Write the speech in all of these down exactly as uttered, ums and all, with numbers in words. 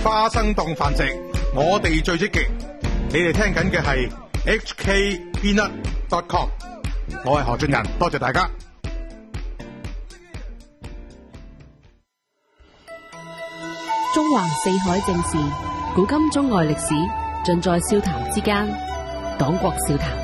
花生當飯食，我哋最積極。你哋聽緊嘅係 H K Peanut dot com， 我係何俊仁，多謝大家。 中環四海正事，古今中外歷史，盡在笑談之間。黨國笑談。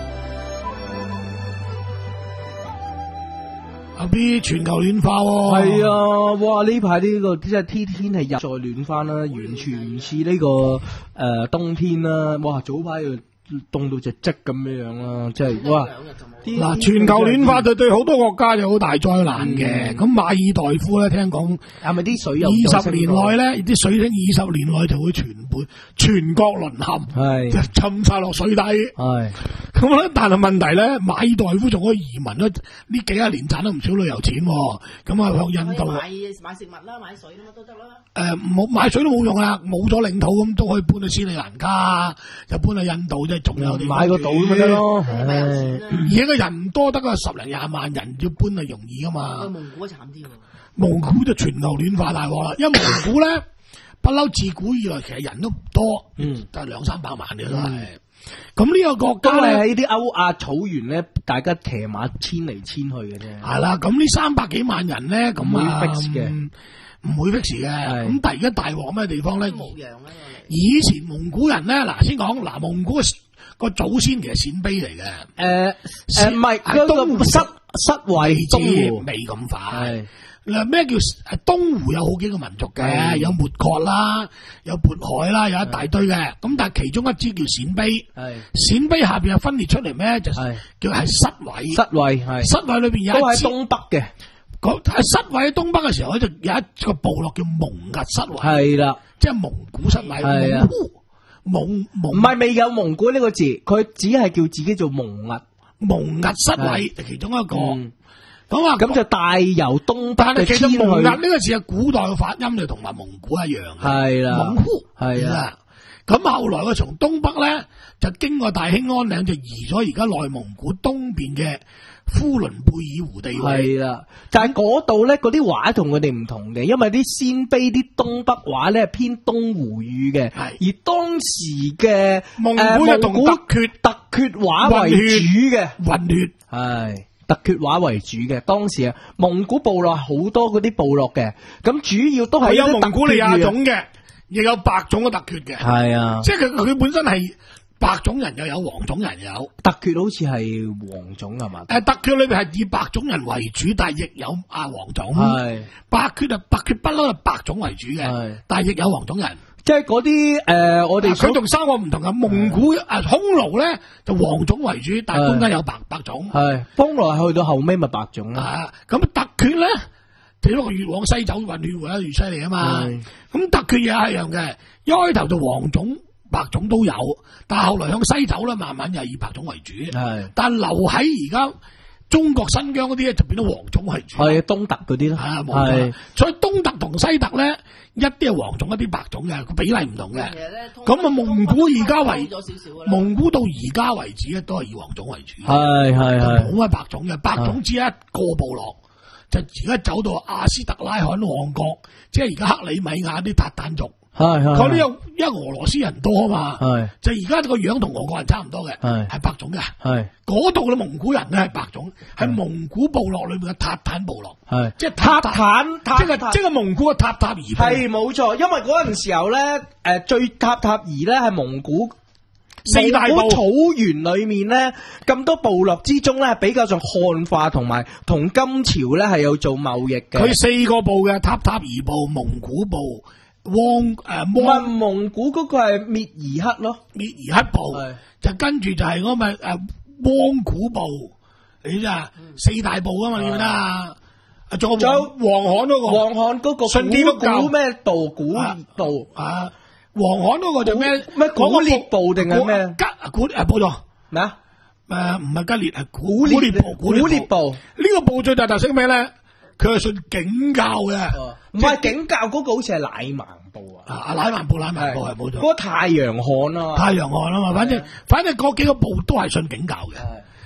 阿 B 全球暖化喎， 係啊，哇！呢排呢個即係天天係日再暖翻啦，完全唔似呢個誒、呃、冬天啦。哇！早排又凍到隻積咁樣樣啦，即係哇！ 嗱，全球暖化就對好多國家有好大災難嘅。咁、嗯、馬爾代夫咧，聽講係咪啲水有二十年內咧，啲水星二十年內就會全盤全國淪陷，係就浸晒落水底。係咁咧，但係問題咧，馬爾代夫仲可以移民咧，呢幾廿年賺得唔少旅遊錢。咁啊，向印度買買食物啦，買水啦，都得啦。 誒、呃，冇買水都冇用啦，冇咗領土咁都可以搬去斯里蘭卡，就搬去印度，即係仲有啲買個島咪得咯。 而家個人唔多得啊，十零廿萬人要搬係容易噶嘛。 蒙古慘啲喎， 蒙古就全球暖化大鑊啦，因為蒙古咧不嬲自古以來其實人都唔多，嗯，都係兩三百萬嘅都係。咁呢個國家咧喺啲歐亞草原咧，大家騎馬遷嚟遷去嘅啫。 係啦，咁呢三百幾萬人咧，咁啊會 fix 嘅， 唔會 fix 嘅。咁但係而家大鑊咩地方咧？ 牧羊咧， 以前蒙古人咧，嗱先講嗱，蒙古個祖先其實鮮卑嚟嘅。誒誒唔係，係東失失位東湖未咁快。嗱，咩叫誒東湖有好幾個民族嘅，有抹國啦，有渤海啦，有一大堆嘅。咁但係其中一支叫鮮卑，鮮卑下邊又分裂出嚟咩？就叫係失位。失位係失位裏邊有一支都喺東北嘅。喺失位喺東北嘅時候咧，就有一個部落叫蒙兀失位。係啦，即係蒙古失位。蒙古蒙蒙唔係未有蒙古呢個字，佢只係叫自己做蒙兀。 蒙兀失位就其中一個。咁啊， 咁就帶由東北嘅遷去。 其實蒙兀呢個字嘅古代嘅發音就同埋蒙古一樣嘅。係啦，蒙古係啦。咁後來佢從東北咧就經過大興安嶺，就移咗而家內蒙古東邊嘅呼倫貝爾湖地位。 係啦，就係嗰度咧，嗰啲話同佢哋唔同嘅，因為啲鮮卑啲東北話咧係偏東湖語嘅，而當時嘅蒙古就同突厥突厥話為主嘅混血係。突厥話為主嘅，當時啊，蒙古部落好多嗰啲部落嘅，咁主要都係有蒙古利亞種嘅，亦有白種嘅突厥嘅，係啊，即係佢佢本身係白種人又有黃種人又有， 突厥好似係黃種係嘛？ 誒，突厥裏邊係以白種人為主，但係亦有啊黃種，係白厥啊，白厥不嬲係白種為主嘅，但係亦有黃種人。 即係嗰啲誒，我哋佢同三個唔同嘅，蒙古啊，匈奴咧就黃種為主，但係中間有白白種。係匈奴去到後尾咪白種啦。 咁突厥咧，只不過越往西走混血會越犀利啊嘛。咁突厥嘢係一樣嘅，一開頭就黃種、白種都有，但係後來向西走咧，慢慢又係以白種為主。係，但係留喺而家中國新疆嗰啲咧，就變咗黃種為主。係東突嗰啲咯。係啊，冇錯。 所以東突同西突咧，一啲係黃種，一啲白種嘅，個比例唔同嘅。咁啊，蒙古而家為蒙古到而家為止咧，都係以黃種為主。係係係，冇乜白種嘅，白種只係一個部落，就而家走到阿斯特拉罕王國，即係而家克里米亞啲塔坦族。係係，嗰啲有因為俄羅斯人多啊嘛。係，就而家個樣同俄國人差唔多嘅。係，係白種嘅。係，嗰度嘅蒙古人咧係白種，係蒙古部落裏邊嘅塔坦部落。係，即係塔坦，即係即係蒙古嘅塔塔爾。 係冇錯，因為嗰陣時候咧，誒最塔塔爾咧係蒙古四大部草原裏面咧咁多部落之中咧，比較上漢化同埋同金朝咧係有做貿易嘅。 佢四個部嘅塔塔爾部、蒙古部。汪誒， 唔係蒙古嗰個係蔑兒克咯， 蔑兒克部就跟住就係嗰個誒汪古部，你知啊？四大部啊嘛，你記得啊？仲有黃罕嗰個， 黃罕嗰個信天古咩道古道啊？黃罕嗰個就咩咩古列部定係咩？ 吉古誒部咗咩啊？ 誒唔係吉列係古列部，古列部呢個部最大特色咩咧？佢係信景教嘅， 唔係景教嗰個好似係乃縵部啊， 啊乃縵部乃縵部係冇錯， 嗰個太陽漢啊， 太陽漢啊嘛，反正反正嗰幾個部都係信景教嘅。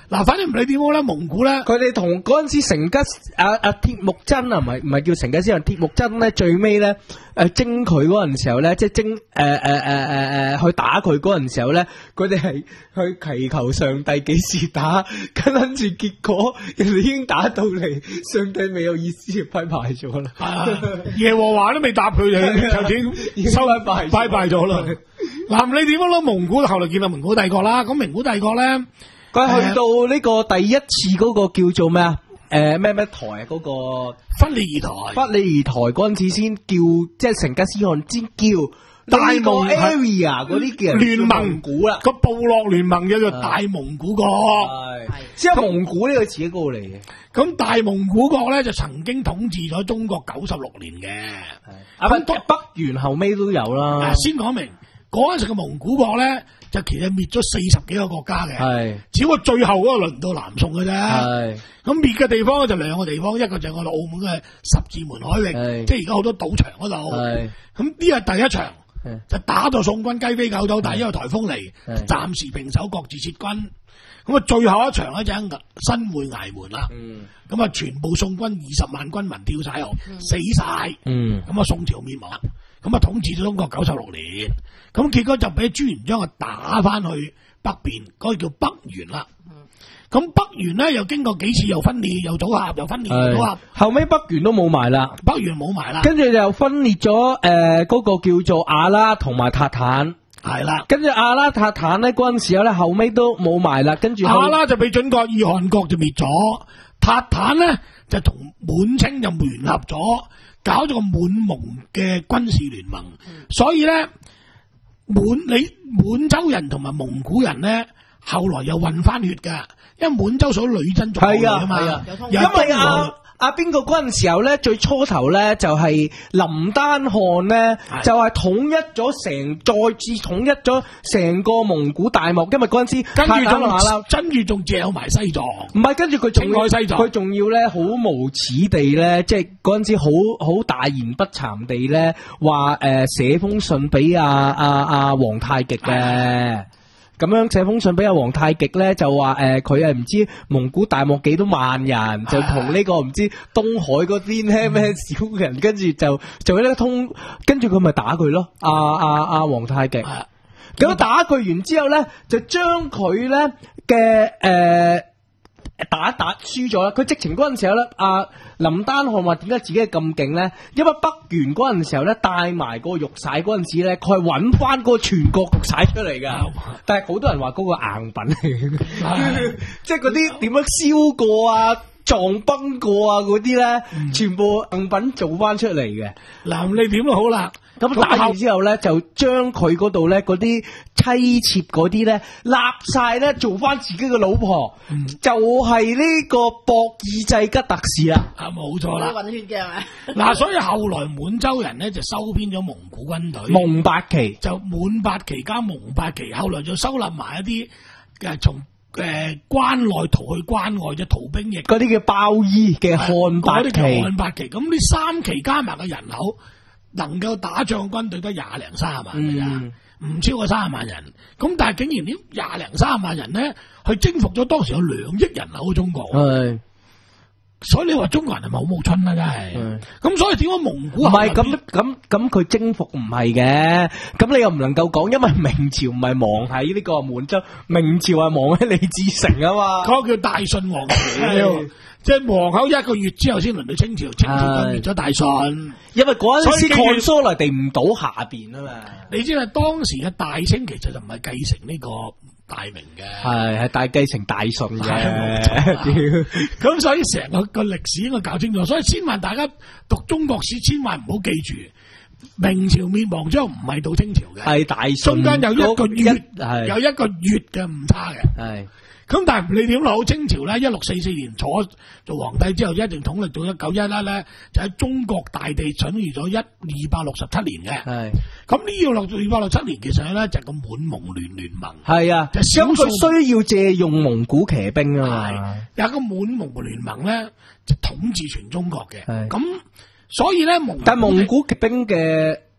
嗱，反正唔理點好啦，蒙古咧， 佢哋同嗰陣時成吉阿阿鐵木真啊，唔係唔係叫成吉思汗，鐵木真咧最尾咧誒征佢嗰陣時候咧，即係征誒誒誒誒誒去打佢嗰陣時候咧，佢哋係去祈求上帝幾時打，跟住結果人哋已經打到嚟，上帝未有意思就拜拜咗啦。 耶和華都未答佢就就已經收拜拜拜拜咗啦。嗱，你點樣咯？蒙古後來見到蒙古帝國啦，咁蒙古帝國咧。 佢去到呢個第一次嗰個叫做咩啊？誒咩咩台啊？嗰、那個忽利爾台， 忽利爾台嗰陣時先叫，即係成吉思汗先叫大蒙 area 嗰啲叫聯盟蒙古啦， 個部落聯盟叫做大蒙古國， 係即係蒙古呢個詞嗰個嚟嘅。 咁大蒙古國咧就曾經統治咗中國九十六年嘅， 啊北北元後尾都有啦。 先講明嗰陣時嘅蒙古國咧。就其實滅咗四十幾個國家嘅，係只不過最後嗰個輪到南宋嘅啫。係咁滅嘅地方咧就兩個地方，一個就係我哋澳門嘅十字門海域，即係而家好多賭場嗰度。係咁呢係第一場，就打到宋軍雞飛狗走，但係因為颱風嚟，暫時平手，各自撤軍。咁啊，最後一場咧就喺新會崖門啦。咁啊，全部宋軍二十萬軍民跳晒河，死晒。咁啊，宋朝滅亡。咁啊，統治咗中國九十六年，咁結果就俾朱元璋啊打翻去北邊，嗰、那個叫北元啦。咁、嗯、北元咧又經過幾次又分裂又組合又分裂又組合， 後尾北元都冇埋啦， 北元冇埋啦， 跟住又分裂咗誒嗰個叫做阿拉同埋塔坦， 係啦， 跟住阿拉塔坦咧嗰陣時候咧後尾都冇埋啦，跟住阿拉就俾準國爾汗國就滅咗，塔坦咧就同滿清就聯合咗。搞咗個滿蒙嘅軍事聯盟，嗯、所以咧滿你滿洲人同埋蒙古人咧，後來又混翻血噶，因為滿洲屬女真族嚟啊嘛， 因為啊阿邊個嗰陣時候咧，最初頭咧就係林丹汗咧，就係統一咗成，再次統一咗成個蒙古大漠，因為嗰陣時跟住仲啦，跟住仲借埋西藏， 唔係跟住佢仲愛西藏， 佢仲要咧好無恥地咧，即係嗰陣時好好大言不慚地咧，話誒寫封信俾阿阿阿皇太極嘅。咁樣寫封信俾阿皇太極咧，就話誒佢係唔知蒙古大漠幾多萬人，就同呢個唔知東海嗰邊咧咩少人，跟住就做呢個通，跟住佢咪打佢咯。阿阿阿皇太極，咁打佢完之後咧，就將佢咧嘅誒打打輸咗啦。佢直情嗰陣時候咧，阿林丹汗話點解自己係咁勁咧？因為北元嗰陣時候咧，帶埋個玉璽嗰陣時咧，佢係揾翻個全國玉璽出嚟噶。但係好多人話嗰個硬品嚟嘅，即係嗰啲點樣燒過啊、撞崩過啊嗰啲咧，嗯、全部硬品做翻出嚟嘅。 嗱，你點都好啦。 咁打完之後咧，就將佢嗰度咧嗰啲妻妾嗰啲咧，立晒咧做翻自己嘅老婆，嗯、就係呢個博爾濟吉特氏啦。 啊，冇錯啦。 混血嘅係咪？ 嗱，所以後來滿洲人咧就收編咗蒙古軍隊， 蒙八旗就滿八旗加蒙八旗，後來就收納埋一啲誒從誒關內逃去關外嘅逃兵役， 嗰啲叫包衣嘅漢八旗。 漢八旗咁呢三旗加埋嘅人口，能夠打仗軍隊得廿零三十萬嘅咋，唔、嗯、超過三十萬人。咁但係竟然呢廿零三十萬人咧，去征服咗當時有兩億人口嘅中國。係，所以你話中國人係咪好冇春啦？真係。咁所以點解蒙古唔係咁咁咁佢征服唔係嘅？咁你又唔能夠講，因為明朝唔係亡喺呢個滿洲，明朝係亡喺李自成啊嘛。 嗰個叫大順王朝。即係皇后一個月之後先輪到清朝，清朝就滅咗大順， 因為嗰陣時抗蘇嚟地唔到下邊啊嘛。 你知啦，當時嘅大清其實就唔係繼承呢個大明嘅，係係大繼承大順嘅。 咁所以成個個歷史應該搞清楚，所以千萬大家讀中國史，千萬唔好記住明朝滅亡之後唔係到清朝嘅，係大順，中間有一個月，有一個月嘅誤差嘅，係。咁但係你點諗？清朝咧，一六四四年坐做皇帝之後，一定統歷到一九一一咧，就喺中國大地統治咗一二百六十七年嘅。係咁呢個六二百六七年，其實咧就係個滿蒙聯聯盟。係啊，就少數需要借用蒙古騎兵啊嘛。 有一個滿蒙聯盟咧，就統治全中國嘅。咁所以咧蒙， 但係蒙古騎兵嘅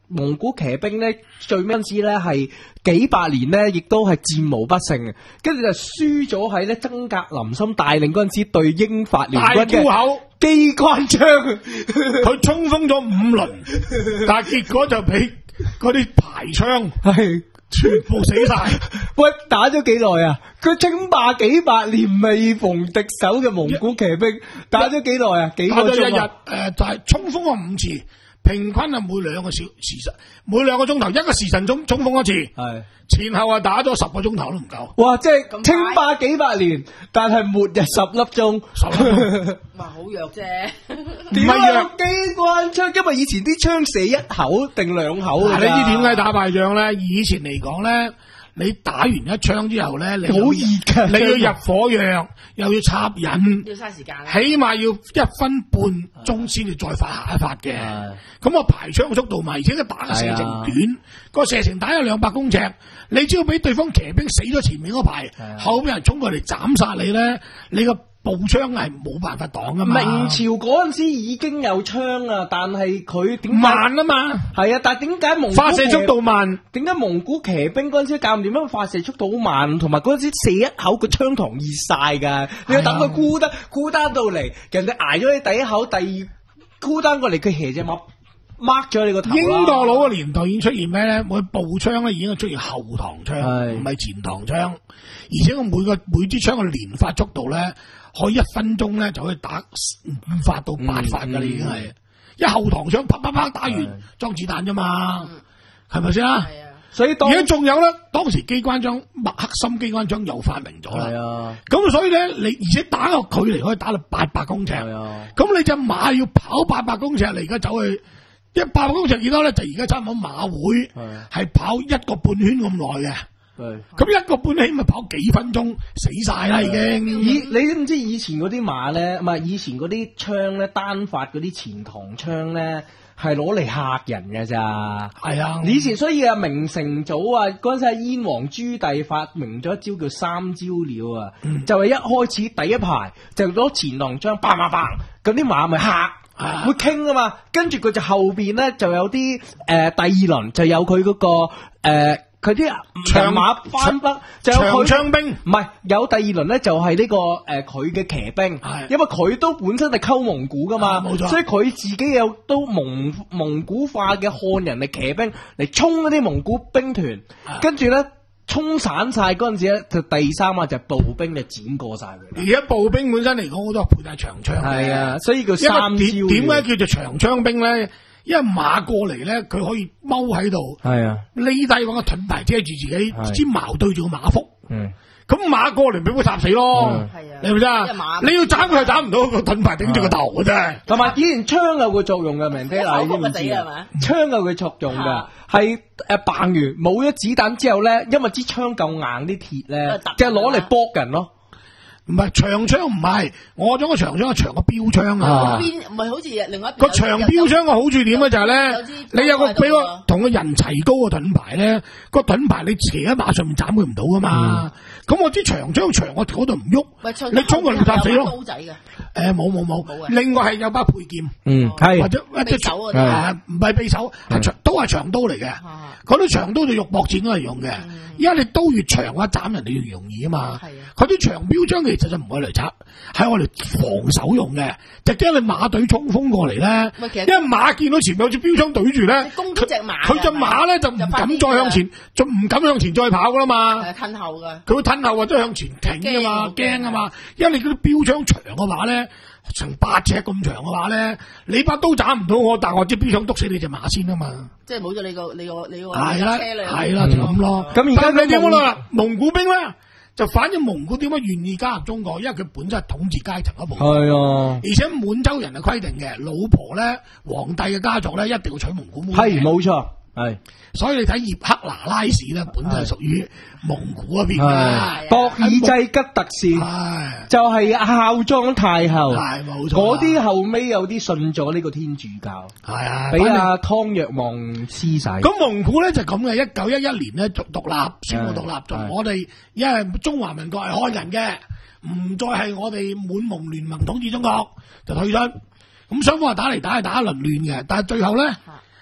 蒙古騎兵咧最尾陣時咧係幾百年咧，亦都係戰無不勝嘅，跟住就輸咗喺咧曾格林森帶領嗰陣時對英法聯軍嘅大沽口機關槍， 佢衝鋒咗五輪，但係結果就俾嗰啲排槍係全部死晒。 喂，打咗幾耐啊？佢稱霸幾百年未逢敵手嘅蒙古騎兵，打咗幾耐啊？幾個鐘啊？ 打咗一日，誒、呃，就係、是、衝鋒咗五次。平均係每兩個小時辰，每兩個鐘頭一個時辰衝衝鋒一次，係前後啊打咗十個鐘頭都唔夠。 哇！即係稱霸幾百年，但係末日十粒鐘，十粒鐘， 哇，好弱啫。 唔係弱， 機關槍，因為以前啲槍射一口定兩口㗎。 你知點解打敗仗咧？以前嚟講咧。你打完一槍之後咧，你好熱嘅，你要入火藥，又要插引， 要嘥時間， 起碼要一分半鐘先至再發下一發嘅。咁我排槍嘅速度嘛，而且佢打嘅射程短，個射程打有兩百公尺，你只要俾對方騎兵死咗前面嗰排，後邊人衝過嚟斬殺你咧，你個步槍係冇辦法擋噶嘛。 明朝嗰陣時已經有槍啦，但係佢點慢啊嘛？ 係啊，但係點解蒙古發射速度慢？ 點解蒙古騎兵嗰陣時教唔掂樣發射速度好慢，同埋嗰陣時射一口個槍膛熱晒㗎，你要等佢孤單孤單到嚟，人哋挨咗你第一口，第二孤單過嚟，佢斜隻馬掹咗你個頭。 英國佬嘅年代已經出現咩咧？我步槍咧已經出現後膛槍，唔係前膛槍，而且我每個每支槍嘅連發速度咧。可以一分鐘咧就可以打五發到八發噶啦，已經係一後膛槍啪啪啪打完裝子彈啫嘛，係咪先啊？所以而家仲有咧，當時機關槍麥克森機關槍又發明咗啦。咁所以咧，你而且打個距離可以打到八百公尺，咁你隻馬要跑八百公尺，你而家走去一八百公尺幾多咧？就而家差唔多馬會係跑一個半圈咁耐嘅。咁一個半起咪跑幾分鐘死晒啦已經。 以你知唔知以前嗰啲馬咧，唔係以前嗰啲槍咧，單發嗰啲前膛槍咧，係攞嚟嚇人嘅咋。係啊，以前所以啊，明成祖啊，嗰陣時係燕王朱棣發明咗一招叫三招鳥啊，嗯、就係一開始第一排就攞前膛槍，叭叭叭，咁啲馬咪嚇。啊、會傾啊嘛，跟住佢就後邊咧就有啲誒、呃、第二輪就有佢嗰、嗰個誒佢啲長馬翻北就有佢長槍兵， 唔係有第二輪咧就係呢、呢個誒佢嘅騎兵，因為佢都本身係溝蒙古噶嘛，冇錯，所以佢自己有都蒙蒙古化嘅漢人嚟騎兵嚟衝嗰啲蒙古兵團，跟住咧。沖散晒嗰陣時咧，就第三啊就步兵就剪過晒佢。 而家步兵本身嚟講，好多配晒長槍。 係啊，所以叫三招。 點解叫做長槍兵咧？因為馬過嚟咧，佢可以踎喺度。係啊，匿低揾個盾牌遮住自己，支矛對住個馬腹。嗯。咁馬過嚟俾佢插死咯，係啊，你咪知啊？你要斬佢係斬唔到，個盾牌頂住個頭嘅啫。同埋以前槍有個作用嘅，明爹嗱，你知唔知啊？槍有個作用嘅，係誒扮完冇咗子彈之後咧，因為支槍夠硬啲鐵咧，就係攞嚟搏人咯。唔係長槍唔係，我種個長槍係長個標槍啊。邊唔係好似另外一邊個長標槍嘅好處點咧就係咧，你有個俾個同個人齊高嘅盾牌咧，個盾牌你騎喺馬上面斬佢唔到噶嘛。咁我支長槍長我嗰度唔喐，你衝過嚟插死咯。刀仔嘅，誒冇冇冇，另外係有把佩劍，嗯係或者一隻手啊，唔係匕首，係長都係長刀嚟嘅。嗰啲長刀就肉搏戰都係用嘅，因為你刀越長嘅話斬人哋越容易啊嘛。佢啲長標槍其實就唔係嚟插，係我哋防守用嘅，就驚你馬隊衝鋒過嚟咧。因為馬見到前面有隻標槍對住咧， 攻擊隻馬， 佢隻馬咧就唔敢再向前，就唔敢向前再跑噶啦嘛。 係褪後嘅， 佢會褪後或者向前挺噶嘛，驚啊嘛。因為你嗰啲標槍長嘅話咧，成八尺咁長嘅話咧，你把刀斬唔到我，但係我支標槍篤死你隻馬先啊嘛。即係冇咗你個你個你個係啦係啦就咁咯。咁而家你點講啦？蒙古兵咧？就反映蒙古點解願意加入中國，因為佢本身係統治階層一部分。係啊，而且滿洲人係規定嘅，老婆咧，皇帝嘅家族咧，一定要娶蒙古妹。係冇錯，係。所以你睇葉赫那拉氏咧，本身係屬於蒙古嗰邊嘅。博爾濟吉特氏就係孝莊太后。係冇錯。嗰啲後尾有啲信咗呢個天主教。係啊，俾阿湯若望黐晒。咁蒙古咧就咁嘅，一九一一年咧就獨立，宣布獨立。就我哋因為中華民國係漢人嘅，唔再係我哋滿蒙聯盟統治中國，就退出。咁雙方係打嚟打去打一輪亂嘅，但係最後咧。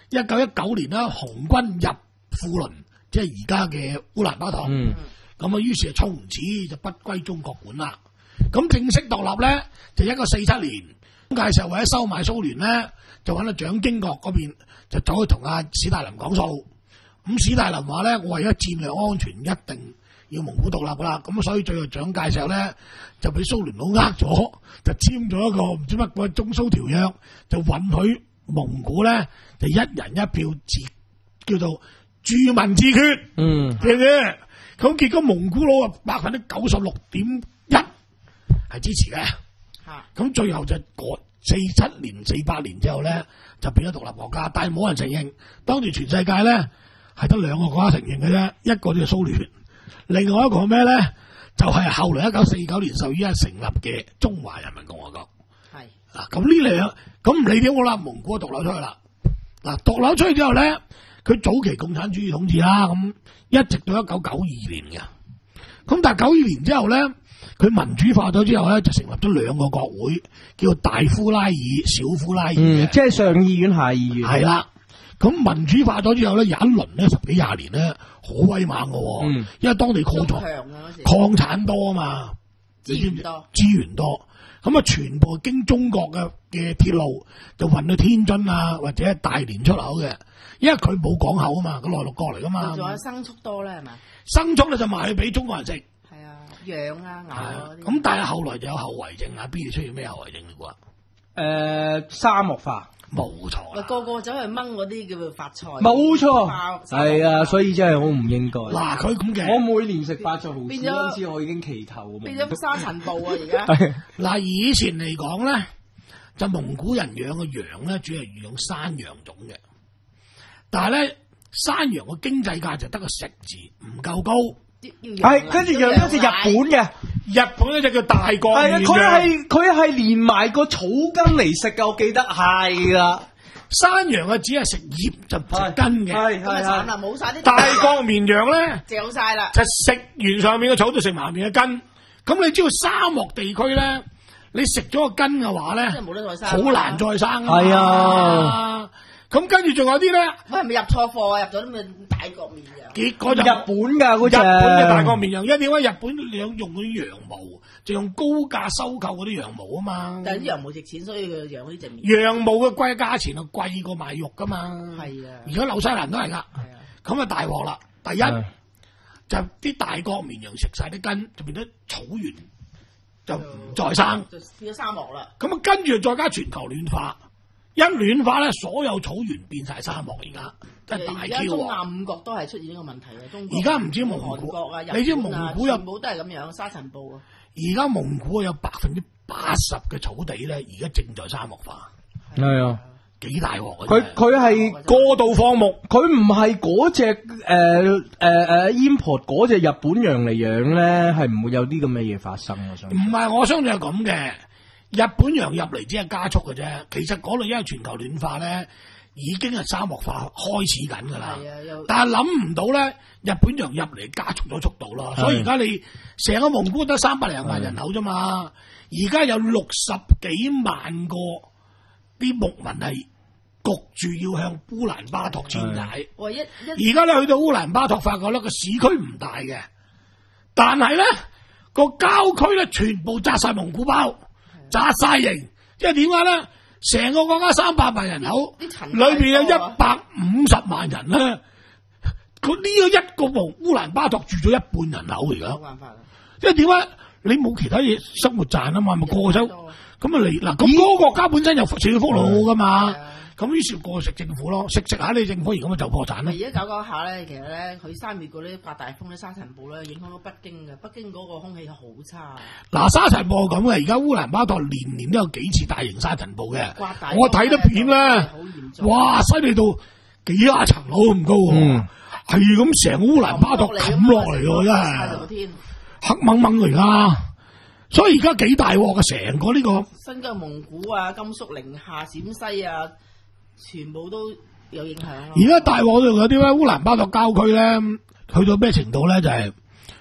一九一九年啦，紅軍入富倫，即係而家嘅烏蘭巴托。 嗯， 咁啊，於是就從此就不歸中國管啦。咁正式獨立咧，就一九四七年，介石為咗收買蘇聯咧，就揾到蔣經國嗰邊，就走去同阿史大林講數。咁史大林話咧，我為咗戰略安全，一定要蒙古獨立噶啦。咁所以最後蔣介石咧就俾蘇聯佬呃咗，就簽咗一個唔知乜鬼中蘇條約，就允許蒙古咧就一人一票自叫做住民自決。嗯，記唔記得？咁結果蒙古佬啊百分之九十六點一係支持嘅。咁最後就過四七年、四八年之後咧，就變咗獨立國家，但係冇人承認。當時全世界咧係得兩個國家承認嘅啫，一個就係蘇聯，另外一個咩咧？就係、是、後來一九四九年十月一日成立嘅中華人民共和國。係嗱，咁呢兩咁唔理點好啦，蒙古獨立出去啦。嗱，獨立出去之後咧，佢早期共產主義統治啦，咁一直到一九九二年嘅。咁但係九二年之後咧，佢民主化咗之後咧，就成立咗兩個國會，叫做大呼拉爾、小呼拉爾、嗯、 即係上議院、下議院。係啦， 咁民主化咗之後咧，有一輪咧十幾廿年咧，好威猛嘅、嗯，因為當地礦藏礦產多啊嘛，資源多，資源多，咁啊全部經中國嘅嘅鐵路就運到天津啊，或者大連出口嘅，因為佢冇港口啊嘛，佢內陸國嚟噶嘛。 仲有牲畜多咧係咪？ 牲畜咧就賣去俾中國人食。 係啊，羊啊牛啊嗰啲。 咁但係後來就有後遺症啊，邊度出現咩後遺症嘅啩？誒、 呃，沙漠化。 冇錯啦， 個個走去掹嗰啲叫做發菜， 冇錯，係啊，所以真係好唔應該。 嗱，佢咁嘅， 我每年食發菜毫子嗰陣時，我已經祈求變咗沙塵暴啊！而家嗱，以前嚟講咧，就蒙古人養嘅羊咧，主要係養山羊種嘅，但係咧山羊嘅經濟價值得個食字，唔夠高。 係，跟住養一隻日本嘅， 日本嗰隻叫大國綿羊， 佢係佢係連埋個草根嚟食嘅，我記得係啦。 山羊啊，只係食葉就唔食根嘅， 係係慘啦，冇晒啲大國綿羊咧， 嚼晒啦， 就食完上面嘅草就食埋面嘅根。咁你知道沙漠地區咧，你食咗個根嘅話咧， 真係冇得再生， 好難再生啊。 係啊。 咁跟住仲有啲咧， 喂，係咪入錯貨啊？入咗啲咩大國綿羊？ 結果就日本噶嗰隻， 日本嘅大國綿羊，因為點解日本兩用嗰啲羊毛，就用高價收購嗰啲羊毛啊嘛。 但係啲羊毛值錢，所以佢養呢隻綿。 羊毛嘅貴價錢啊，貴過賣肉噶嘛。 係啊， 而家紐西蘭都係噶。係啊，咁啊大鑊啦！第一就啲大國綿羊食晒啲根，就變咗草原，就唔再生， 就變咗沙漠啦。 咁啊，跟住再加全球暖化。一暖化咧，所有草原變晒沙漠，而家真係大 Q 啊！而家中亞五國都係出現呢個問題嘅，中國而家唔知蒙古國啊， 你知蒙古有冇都係咁樣沙塵暴啊！ 而家蒙古有百分之八十嘅草地咧，而家正在沙漠化。 係啊， 幾大鑊啊！ 佢佢係過度放牧，佢唔係嗰隻誒誒誒 import 嗰隻日本羊嚟養咧，係唔會有啲咁嘅嘢發生。我想唔係，我相信係咁嘅。日本羊入嚟只係加速嘅啫，其實嗰度因為全球暖化咧，已經係沙漠化開始緊噶啦。但係諗唔到咧，日本羊入嚟加速咗速度咯。所以而家你成個蒙古得三百零萬人口啫嘛，而家有六十幾萬個啲牧民係焗住要向烏蘭巴托遷徙。而家咧去到烏蘭巴托，發覺咧個市區唔大嘅，但係咧個郊區咧全部紮晒蒙古包。紮晒型，即係點解咧？成個國家三百萬人口，裏邊有一百五十萬人咧。佢呢個一個蒙烏蘭巴托住咗一半人口嚟噶。冇辦法啦。即係點解？你冇其他嘢生活賺啊嘛，咪個個收咁啊嚟嗱。咁嗰個國家本身有社會福利好噶嘛。咁於是個個食政府咯，食食下你政府而咁就破產啦。 而家搞搞下咧，其實咧佢三月嗰啲發大風咧、沙塵暴咧，影響到北京嘅。北京嗰個空氣好差。嗱， 沙塵暴咁嘅，而家烏蘭巴托年年都有幾次大型沙塵暴嘅。我睇得片咧，哇，犀利到幾廿層樓咁高喎，係咁成個烏蘭巴托冚落嚟喎，真係黑掹掹嚟㗎。所以而家幾大鑊嘅，成個呢個新疆蒙古啊、甘肅、寧夏、陝西啊。全部都有影響。而家大鑊仲有啲咧，烏蘭巴托郊區咧，去到咩程度咧？就係、是、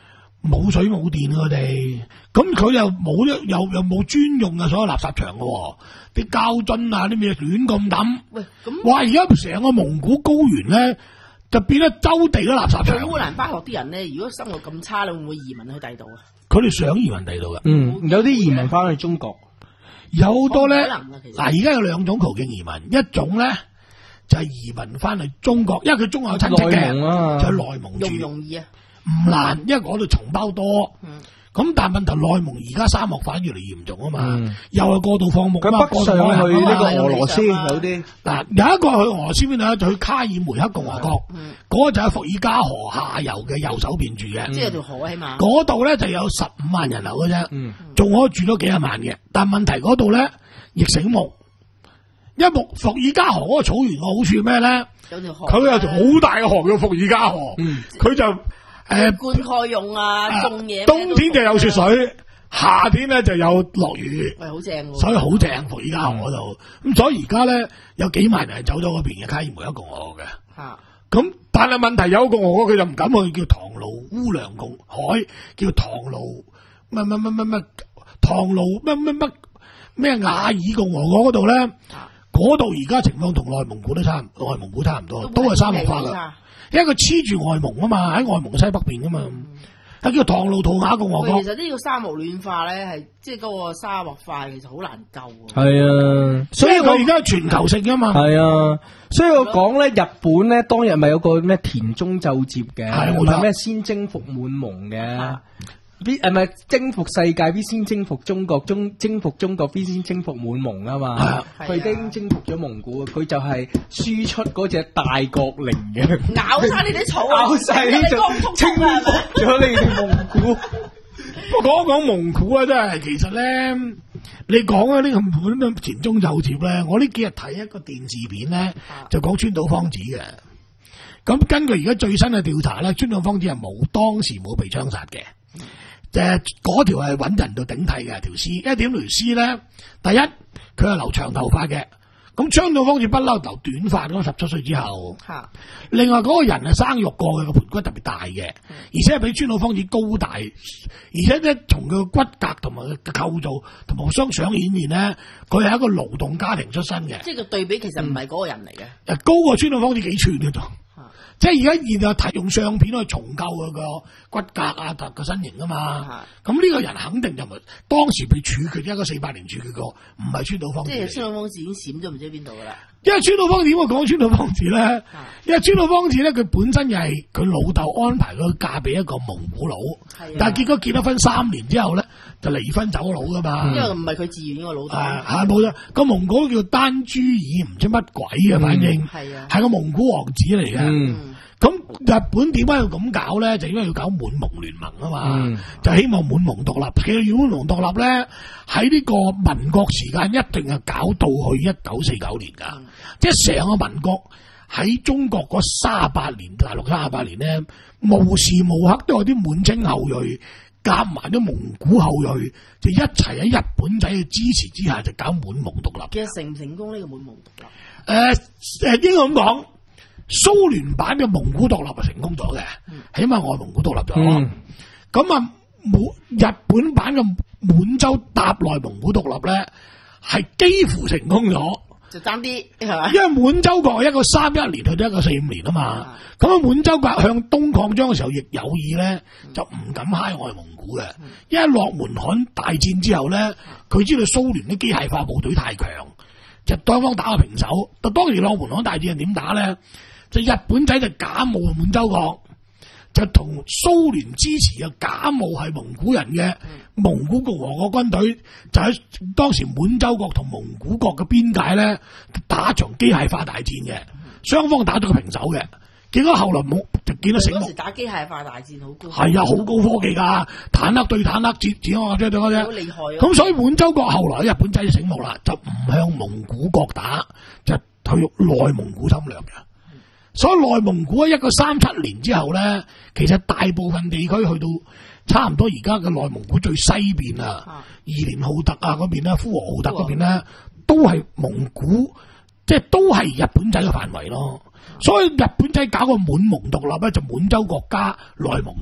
冇水冇電佢哋，咁佢又冇又又冇專用嘅所有垃圾場嘅，啲膠樽啊啲咩亂咁抌。 喂，咁哇！而家成個蒙古高原咧，就變咗周地都垃圾場。 烏蘭巴托啲人咧，如果生活咁差，你會唔會移民去第度啊？ 佢哋想移民第度嘅。 嗯，有啲移民翻去中國， 有好多咧。 嗱， 而家有兩種途徑移民，一種咧就係、是、移民翻去中國，因為佢中國有親戚嘅， 啊、 就喺內蒙住。 容唔容易啊？ 唔難，因為嗰度同胞多。 嗯咁但係問題內蒙而家沙漠化越嚟越嚴重啊嘛， 嗯、 又係過度放牧啊嘛， 佢北上去呢個俄羅斯有啲嗱有一個去俄羅斯邊度咧，就去卡爾梅克共和國，嗰、嗯那個就喺伏爾加河下游嘅右手邊住嘅， 即係有條河起碼。 嗰度咧就有十五萬人流嘅啫，仲、嗯、可以住咗幾廿萬嘅，但係問題嗰度咧亦醒目，一木伏爾加河嗰個草原嘅好處咩咧？ 有條河， 佢有條好大嘅河叫伏爾加河，佢、嗯、就。誒、呃， 灌溉用啊，種嘢、啊。 冬天就有雪水，夏天咧就有落雨。 喂，好正喎！ 所以好正，伏爾加河嗰度。咁所以而家咧有幾萬人走咗嗰邊嘅卡爾梅克共和國嘅。吓。咁但係問題有一個共和國佢就唔敢去，叫唐努烏梁共海，叫唐努乜乜乜乜乜唐努乜乜乜咩雅爾共和國嗰度咧。嗰度而家情況同內蒙古都差唔，內蒙古差唔多，都係沙漠化噶。因為佢黐住外蒙啊嘛，喺外蒙西北邊噶嘛，係、嗯、叫唐努圖瓦共和國。 其實呢個沙漠暖化咧，係即係嗰個沙漠化，其實好難救啊。 係啊， 所以佢而家係全球性噶嘛。係啊，所以我講咧，日本咧當日咪有個咩田中奏折嘅，係咩先征服滿蒙嘅。啊必誒唔係征服世界，必先征服中國；中征服中國，必先征服滿蒙啊嘛。佢已經征服咗蒙古，佢就係輸出嗰隻大國靈嘅， 咬晒你啲草， 咬晒呢隻，征服咗你哋蒙古。 我講一講蒙古啊，真係其實咧，你講啊呢個咁樣田中奏折咧，我呢幾日睇一個電視片咧，就講川島芳子嘅。咁根據而家最新嘅調查咧，川島芳子係冇當時冇被槍殺嘅。誒，嗰條係揾人到頂替嘅條屍，因為點條屍咧？第一，佢係留長頭髮嘅，咁川島芳子不嬲留短髮嗰十七歲之後。吓，另外嗰個人係生肉過嘅，個盤骨特別大嘅，嗯、而且係比川島芳子高大，而且咧從佢個骨骼同埋佢嘅構造同埋相相顯現咧，佢係一個勞動家庭出身嘅。 即係個對比其實唔係嗰個人嚟嘅。誒、 嗯，高過川島芳子幾寸嘅都。即係而家現在睇用相片去重構佢個骨骼啊，同個身形啊嘛。咁呢個人肯定就唔係當時被處決，一個四八年處決過，唔係川島芳子。 即係川島芳子已經閃咗唔知邊度噶啦。 因為川島芳子點會講川島芳子咧？因為川島芳子咧，佢本身又係佢老豆安排佢嫁俾一個蒙古佬，但係結果結咗婚三年之後咧，就離婚走佬噶嘛。因為唔係佢自願個老豆。係係冇錯，個蒙古叫丹珠爾，唔知乜鬼嘅，反正係啊，係個蒙古王子嚟嘅。嗯咁日本點解要咁搞咧？就因為要搞滿蒙聯盟啊嘛，嗯、就希望滿蒙獨立。其實滿蒙獨立咧，喺呢個民國時間一定係搞到去一九四九年噶，嗯、即係成個民國喺中國嗰卅八年，大陸卅八年咧，無時無刻都有啲滿清後裔夾埋啲蒙古後裔，就一齊喺日本仔嘅支持之下，就搞滿蒙獨立。 其實成唔成功呢個滿蒙獨立？誒、 呃、誒，應該咁講。蘇聯版嘅蒙古獨立係成功咗嘅，嗯、起碼外蒙古獨立咗。咁啊、嗯，日本版嘅滿洲搭內蒙古獨立咧，係幾乎成功咗， 就爭啲係嘛？ 因為滿洲國係一個三一年去到一個四五年啊嘛。咁啊、嗯，滿洲國向東擴張嘅時候，亦有意咧就唔敢揩外蒙古嘅，嗯、因為諾門罕大戰之後咧，佢知道蘇聯啲機械化部隊太強，就雙方打個平手。但當時諾門罕大戰係點打咧？就日本仔就假冒滿洲國，就同蘇聯支持嘅假冒係蒙古人嘅蒙古共和國軍隊，就喺當時滿洲國同蒙古國嘅邊界咧打場機械化大戰嘅，雙方打咗個平手嘅。結果後來冇就見到醒目。 嗰時打機械化大戰好高。 係啊，好高科技㗎，坦克對坦克，戰戰我啫對我啫。 好厲害啊！ 咁所以滿洲國後來日本仔就醒目啦，就唔向蒙古國打，就去內蒙古侵略嘅。所以內蒙古喺一九三七年之後咧，其實大部分地區去到差唔多而家嘅內蒙古最西邊啊，伊連浩特啊嗰邊咧，呼和浩特嗰邊咧，都係蒙古，即係都係日本仔嘅範圍咯。所以日本仔搞個滿蒙獨立咧，就滿洲國家內蒙嘅。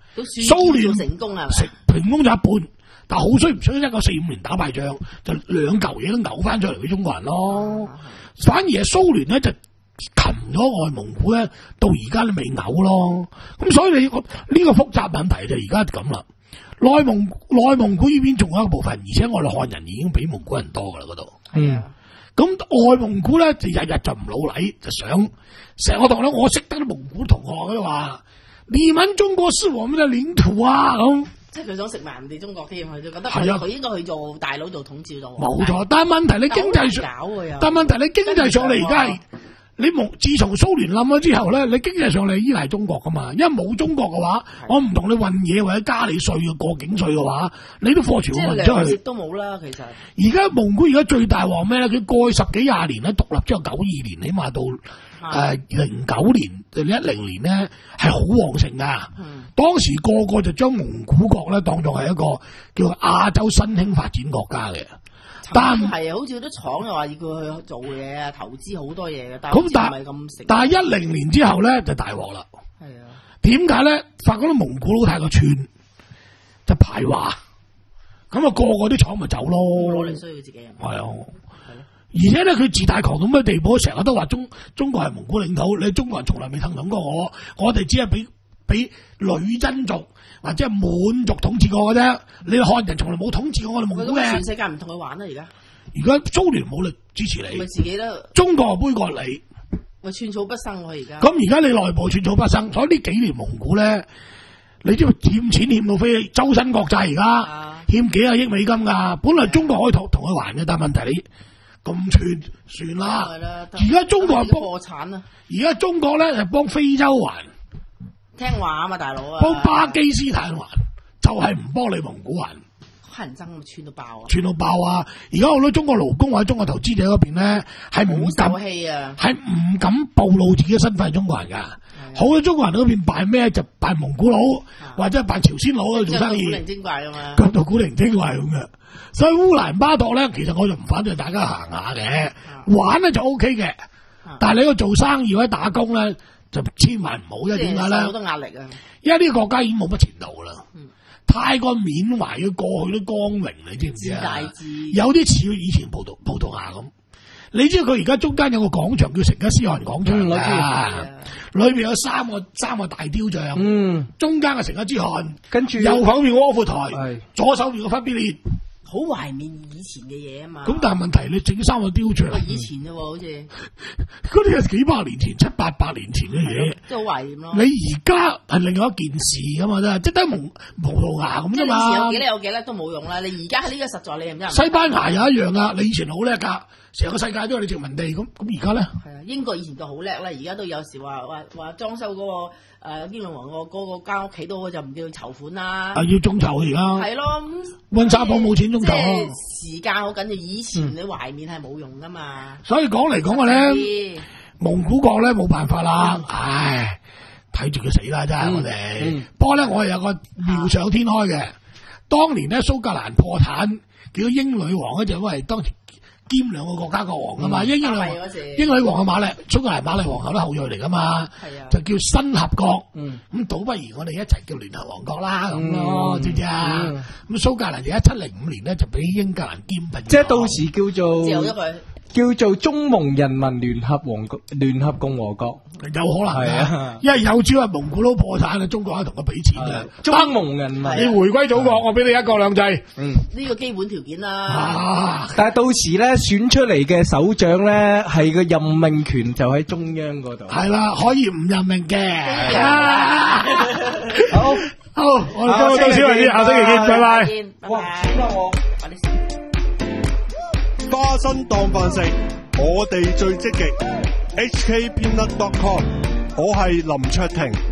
蘇聯成功係成成功咗一半，但好衰唔衰？一九四五年打敗仗，就兩嚿嘢都嘔翻出嚟俾中國人咯。 啊、 反而係蘇聯咧就擒咗外蒙古咧，到而家都未嘔咯。咁所以你呢、這個複雜問題就而家咁啦。內蒙內蒙古呢邊仲有一部分，而且我哋漢人已經比蒙古人多噶啦嗰度。 嗯。 咁外蒙古咧就日日就唔老禮，就想成個同咧，我識得啲蒙古同學佢都話：你們中國是我們的領土啊！咁即係佢想食埋人哋中國添，佢就覺得佢佢應該去做大佬做統治度。 冇錯，但係問題你經濟上，但係問題你經濟上你而家係你蒙自從蘇聯冧咗之後咧，你經濟上你依賴中國噶嘛？因為冇中國嘅話，我唔同你運嘢或者加你稅嘅過境稅嘅話，你都貨全部運出去。 都冇啦，其實。 而家蒙古而家最大鑊咩咧？佢過去十幾廿年咧，獨立之後九二年，起碼到誒零九年到一零年咧，係好旺盛噶。嗯、當時個個就將蒙古國咧當作係一個叫亞洲新興發展國家嘅。但係好似好多廠又話要佢去做嘢啊，投資好多嘢嘅，但係唔係咁成。 但係一零年之後咧就大鑊啦。 係啊，點解咧？發覺啲蒙古佬太過串，就排華，咁啊個個啲廠咪走咯。 攞嚟需要自己人。 係啊，而且咧佢自大狂到咩地步？成日都話中中國係蒙古領土，你中國人從來未聽懂過我，我哋只係俾俾女真族或者係滿族統治過嘅啫。你漢人從來冇統治過我哋蒙古嘅。 全世界唔同佢玩啦，而家。 而家蘇聯冇力支持你， 咪自己都中國杯葛你， 咪寸草不生喎而家。 咁而家你內部寸草不生，所以呢幾年蒙古咧，你知唔知欠錢欠到飛，周身國債而家、啊、欠幾廿億美金噶。本來中國可以同同佢還嘅，但係問題你咁串算啦。而家中國係幫破產啊！ 而家中國咧係幫非洲還， 聽話啊嘛，大佬啊！ 幫巴基斯坦還，就係唔幫你蒙古還。 黑人憎咁串到爆啊！ 串到爆啊！而家好多中國勞工或者中國投資者嗰邊咧，係唔敢，係唔敢暴露自己嘅身份係中國人㗎。好多中國人嗰邊扮咩就扮蒙古佬，啊、或者扮朝鮮佬去做生意。古靈精怪㗎嘛，咁到古靈精怪咁嘅。所以烏蘭巴托咧，其實我就唔反對大家行下嘅，啊、玩咧就 O K 嘅。啊、但係你個做生意或者打工咧，就千萬唔好，因為點解咧？好多壓力啊！ 因為呢個國家已經冇乜前途啦。 嗯太過緬懷佢過去啲光榮，你知唔知啊？有啲似以前葡萄葡萄牙咁。你知道佢而家中間有個廣場叫成吉思汗廣場啊，裏邊有三個三個大雕像，嗯，中間嘅成吉思汗，跟住右手邊個窩闊台，左手邊個忽必烈。 好懷念以前嘅嘢啊嘛！ 咁但係問題你整三個雕像， 以前啫喎，好似嗰啲係幾百年前、七八百年前嘅嘢， 即係好懷念咯。 你而家係另外一件事噶嘛，真係即係蒙葡萄牙咁啫嘛。 以前有幾叻有幾叻都冇用啦，你而家喺呢個實在你唔知。 西班牙又一樣啊，你以前好叻噶，成個世界都係你殖民地咁，咁而家咧？係啊， 英國以前就好叻啦，而家都有時話話話裝修嗰個。誒，英女王個嗰個間屋企都就唔叫籌款啦， 啊要眾籌而家， 係咯， 溫莎堡冇錢眾籌， 時間好緊要，以前你懷緬係冇用噶嘛。 所以講嚟講去咧，蒙古國咧冇辦法啦，唉，睇住佢死啦真係我哋。不過咧，我係有個妙想天開嘅，當年咧蘇格蘭破產，叫英女王咧就因為當時。兼兩個國家國王噶嘛，英英女王，英女王嘅瑪麗，蘇格蘭瑪麗皇后都後裔嚟噶嘛，就叫新合國。咁倒不如我哋一齊叫聯合王國啦咁咯，知唔知啊？咁蘇格蘭就一七零五年咧就俾英格蘭兼併， 即係到時叫做叫做中蒙人民聯合王國、聯合共和國， 有可能係啊，因為有朝係蒙古佬破產啊，中國人同佢俾錢嘅。 中蒙人民， 你回歸祖國，我俾你一國兩制。 嗯，呢個基本條件啦。 但係到時咧選出嚟嘅首長咧，係個任命權就喺中央嗰度。 係啦，可以唔任命嘅。 好， 好，我哋今日到此為止，下星期見，拜拜。 哇，點解我？ 花生當飯食，我哋最積極。H K Peanut dot com， 我係林卓廷。